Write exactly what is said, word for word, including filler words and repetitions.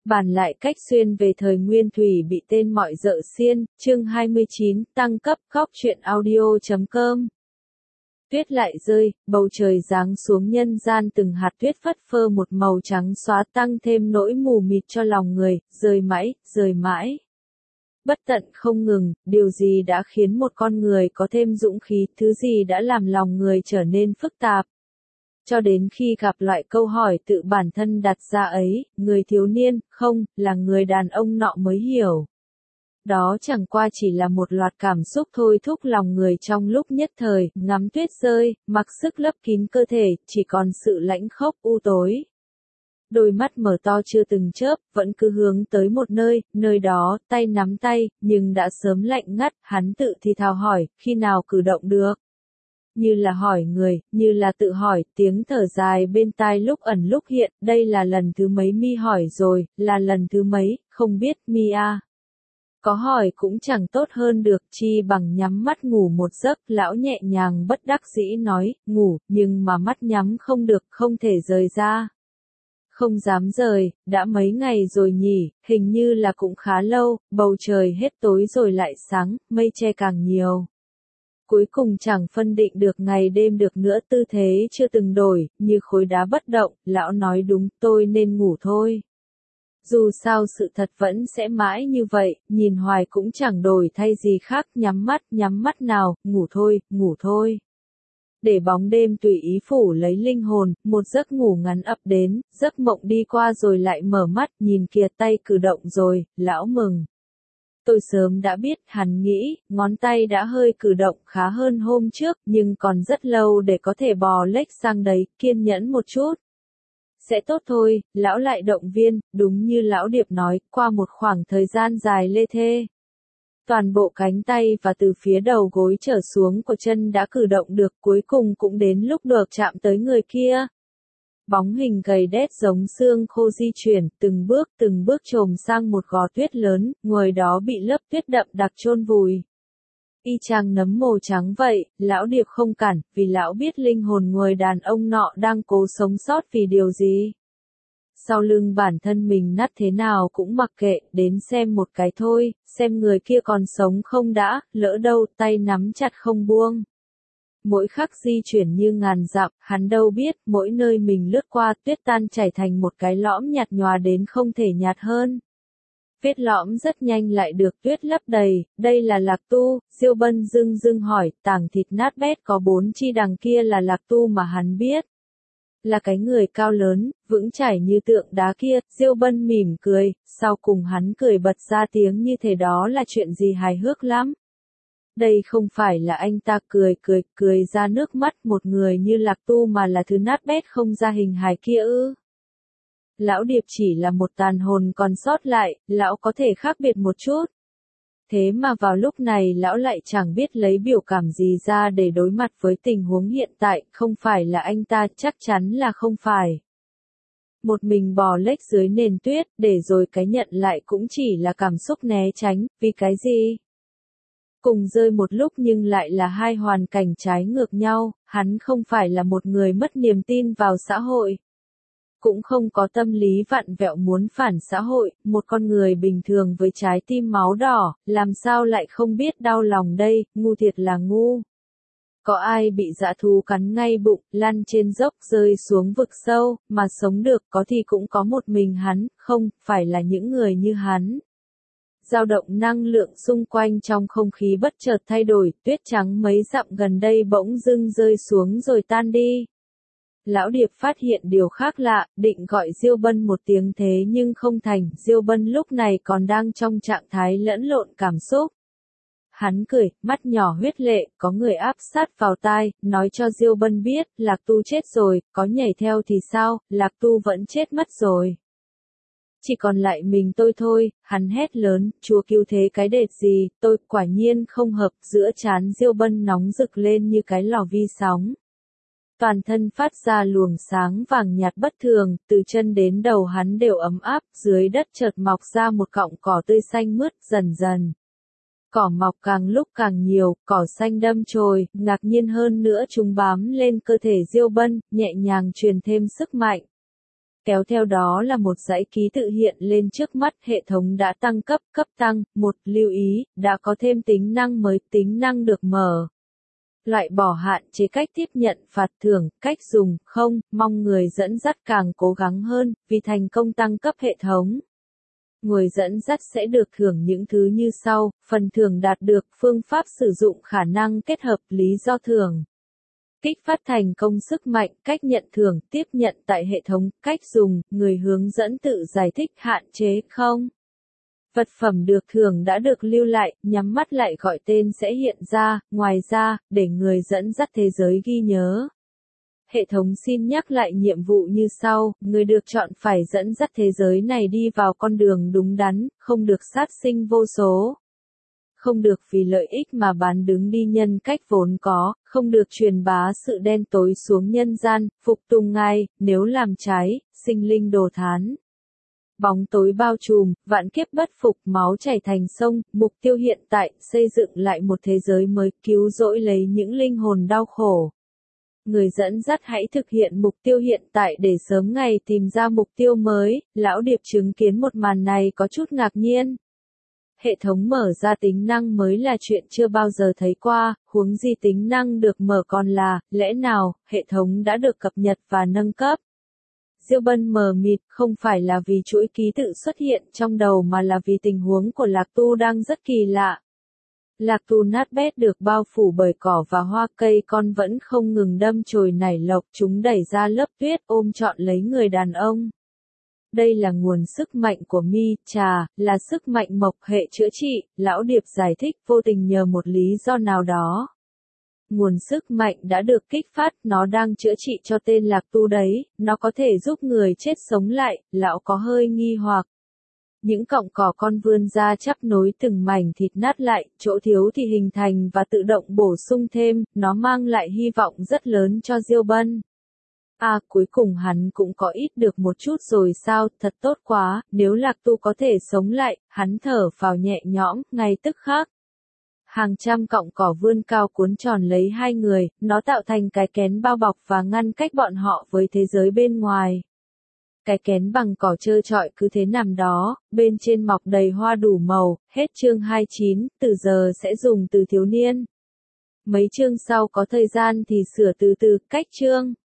Bàn lại cách xuyên về thời Nguyên Thủy bị tên mọi dợ xiên, chương hai mươi chín, tăng cấp, góc truyện audio chấm com. Tuyết lại rơi, bầu trời giáng xuống nhân gian từng hạt tuyết phất phơ một màu trắng xóa tăng thêm nỗi mù mịt cho lòng người, rơi mãi, rơi mãi. Bất tận không ngừng, điều gì đã khiến một con người có thêm dũng khí, thứ gì đã làm lòng người trở nên phức tạp. Cho đến khi gặp loại câu hỏi tự bản thân đặt ra ấy, người thiếu niên, không, là người đàn ông nọ mới hiểu. Đó chẳng qua chỉ là một loạt cảm xúc thôi thúc lòng người trong lúc nhất thời, ngắm tuyết rơi, mặc sức lấp kín cơ thể, chỉ còn sự lãnh khốc u tối. Đôi mắt mở to chưa từng chớp, vẫn cứ hướng tới một nơi, nơi đó, tay nắm tay, nhưng đã sớm lạnh ngắt, hắn tự thì thào hỏi, khi nào cử động được? Như là hỏi người, như là tự hỏi, tiếng thở dài bên tai lúc ẩn lúc hiện, đây là lần thứ mấy mi hỏi rồi, là lần thứ mấy, không biết mi à. Có hỏi cũng chẳng tốt hơn được, chi bằng nhắm mắt ngủ một giấc, lão nhẹ nhàng bất đắc dĩ nói, ngủ, nhưng mà mắt nhắm không được, không thể rời ra. Không dám rời, đã mấy ngày rồi nhỉ, hình như là cũng khá lâu, bầu trời hết tối rồi lại sáng, mây che càng nhiều. Cuối cùng chẳng phân định được ngày đêm được nữa, tư thế chưa từng đổi, như khối đá bất động, lão nói đúng, tôi nên ngủ thôi. Dù sao sự thật vẫn sẽ mãi như vậy, nhìn hoài cũng chẳng đổi thay gì khác, nhắm mắt, nhắm mắt nào, ngủ thôi, ngủ thôi. Để bóng đêm tùy ý phủ lấy linh hồn, một giấc ngủ ngắn ập đến, giấc mộng đi qua rồi lại mở mắt, nhìn kìa tay cử động rồi, lão mừng. Tôi sớm đã biết, hắn nghĩ, ngón tay đã hơi cử động khá hơn hôm trước, nhưng còn rất lâu để có thể bò lếch sang đấy, kiên nhẫn một chút. Sẽ tốt thôi, lão lại động viên, đúng như lão Điệp nói, qua một khoảng thời gian dài lê thê. Toàn bộ cánh tay và từ phía đầu gối trở xuống của chân đã cử động được, cuối cùng cũng đến lúc được chạm tới người kia. Bóng hình gầy đét giống xương khô di chuyển, từng bước từng bước chồm sang một gò tuyết lớn, ngồi đó bị lớp tuyết đậm đặc chôn vùi. Y chang nấm màu trắng vậy, lão Điệp không cản, vì lão biết linh hồn người đàn ông nọ đang cố sống sót vì điều gì. Sau lưng bản thân mình nát thế nào cũng mặc kệ, đến xem một cái thôi, xem người kia còn sống không đã, lỡ đâu, tay nắm chặt không buông. Mỗi khắc di chuyển như ngàn dặm, hắn đâu biết, mỗi nơi mình lướt qua tuyết tan chảy thành một cái lõm nhạt nhòa đến không thể nhạt hơn. Vết lõm rất nhanh lại được tuyết lấp đầy, đây là Lạc Tu, Diêu Bân dưng dưng hỏi, tảng thịt nát bét có bốn chi đằng kia là Lạc Tu mà hắn biết. Là cái người cao lớn, vững chãi như tượng đá kia, Diêu Bân mỉm cười, sau cùng hắn cười bật ra tiếng như thế, đó là chuyện gì hài hước lắm. Đây không phải là anh ta cười cười cười ra nước mắt một người như Lạc Tu mà là thứ nát bét không ra hình hài kia ư. Lão Điệp chỉ là một tàn hồn còn sót lại, lão có thể khác biệt một chút. Thế mà vào lúc này lão lại chẳng biết lấy biểu cảm gì ra để đối mặt với tình huống hiện tại, không phải là anh ta, chắc chắn là không phải. Một mình bò lếch dưới nền tuyết, để rồi cái nhận lại cũng chỉ là cảm xúc né tránh, vì cái gì? Cùng rơi một lúc nhưng lại là hai hoàn cảnh trái ngược nhau, hắn không phải là một người mất niềm tin vào xã hội. Cũng không có tâm lý vặn vẹo muốn phản xã hội, một con người bình thường với trái tim máu đỏ, làm sao lại không biết đau lòng đây, ngu thiệt là ngu. Có ai bị dã thú cắn ngay bụng, lăn trên dốc rơi xuống vực sâu, mà sống được, có thì cũng có một mình hắn, không, phải là những người như hắn. Dao động năng lượng xung quanh trong không khí bất chợt thay đổi, tuyết trắng mấy dặm gần đây bỗng dưng rơi xuống rồi tan đi. Lão Điệp phát hiện điều khác lạ, định gọi Diêu Bân một tiếng thế nhưng không thành, Diêu Bân lúc này còn đang trong trạng thái lẫn lộn cảm xúc. Hắn cười, mắt nhỏ huyết lệ, có người áp sát vào tai, nói cho Diêu Bân biết, Lạc Tu chết rồi, có nhảy theo thì sao, Lạc Tu vẫn chết mất rồi. Chỉ còn lại mình tôi thôi, hắn hét lớn, chúa cứu thế cái đệt gì, tôi, quả nhiên không hợp, giữa trán Diêu Bân nóng rực lên như cái lò vi sóng. Toàn thân phát ra luồng sáng vàng nhạt bất thường, từ chân đến đầu hắn đều ấm áp, dưới đất chợt mọc ra một cọng cỏ tươi xanh mướt, dần dần. Cỏ mọc càng lúc càng nhiều, cỏ xanh đâm chồi, ngạc nhiên hơn nữa chúng bám lên cơ thể Diêu Bân, nhẹ nhàng truyền thêm sức mạnh. Kéo theo đó là một dãy ký tự hiện lên trước mắt, hệ thống đã tăng cấp, cấp tăng, một lưu ý, đã có thêm tính năng mới, tính năng được mở. Loại bỏ hạn chế cách tiếp nhận phạt thưởng, cách dùng, không, mong người dẫn dắt càng cố gắng hơn, vì thành công tăng cấp hệ thống. Người dẫn dắt sẽ được thưởng những thứ như sau, phần thưởng đạt được, phương pháp sử dụng khả năng kết hợp, lý do thưởng. Kích phát thành công sức mạnh, cách nhận thưởng, tiếp nhận tại hệ thống, cách dùng, người hướng dẫn tự giải thích, hạn chế, không. Vật phẩm được thưởng đã được lưu lại, nhắm mắt lại gọi tên sẽ hiện ra, ngoài ra, để người dẫn dắt thế giới ghi nhớ. Hệ thống xin nhắc lại nhiệm vụ như sau, người được chọn phải dẫn dắt thế giới này đi vào con đường đúng đắn, không được sát sinh vô số. Không được vì lợi ích mà bán đứng đi nhân cách vốn có, không được truyền bá sự đen tối xuống nhân gian, phục tùng ngài, nếu làm trái, sinh linh đồ thán. Bóng tối bao trùm, vạn kiếp bất phục, máu chảy thành sông, mục tiêu hiện tại, xây dựng lại một thế giới mới, cứu rỗi lấy những linh hồn đau khổ. Người dẫn dắt hãy thực hiện mục tiêu hiện tại để sớm ngày tìm ra mục tiêu mới, Lão Điệp chứng kiến một màn này có chút ngạc nhiên. Hệ thống mở ra tính năng mới là chuyện chưa bao giờ thấy qua, huống gì tính năng được mở còn là, lẽ nào, hệ thống đã được cập nhật và nâng cấp. Diêu Bân mờ mịt, không phải là vì chuỗi ký tự xuất hiện trong đầu mà là vì tình huống của Lạc Tu đang rất kỳ lạ. Lạc Tu nát bét được bao phủ bởi cỏ và hoa cây con vẫn không ngừng đâm chồi nảy lộc, chúng đẩy ra lớp tuyết ôm trọn lấy người đàn ông. Đây là nguồn sức mạnh của mi, trà, là sức mạnh mộc hệ chữa trị, Lão Điệp giải thích vô tình nhờ một lý do nào đó. Nguồn sức mạnh đã được kích phát, nó đang chữa trị cho tên Lạc Tu đấy, nó có thể giúp người chết sống lại, lão có hơi nghi hoặc. Những cọng cỏ con vươn ra chắp nối từng mảnh thịt nát lại, chỗ thiếu thì hình thành và tự động bổ sung thêm, nó mang lại hy vọng rất lớn cho Diêu Bân. À, cuối cùng hắn cũng có ít được một chút rồi sao, thật tốt quá, nếu Lạc Tu có thể sống lại, hắn thở phào nhẹ nhõm, ngay tức khắc. Hàng trăm cọng cỏ vươn cao cuốn tròn lấy hai người, nó tạo thành cái kén bao bọc và ngăn cách bọn họ với thế giới bên ngoài. Cái kén bằng cỏ trơ trọi cứ thế nằm đó, bên trên mọc đầy hoa đủ màu, hết chương hai mươi chín, từ giờ sẽ dùng từ thiếu niên. Mấy chương sau có thời gian thì sửa từ từ, cách chương.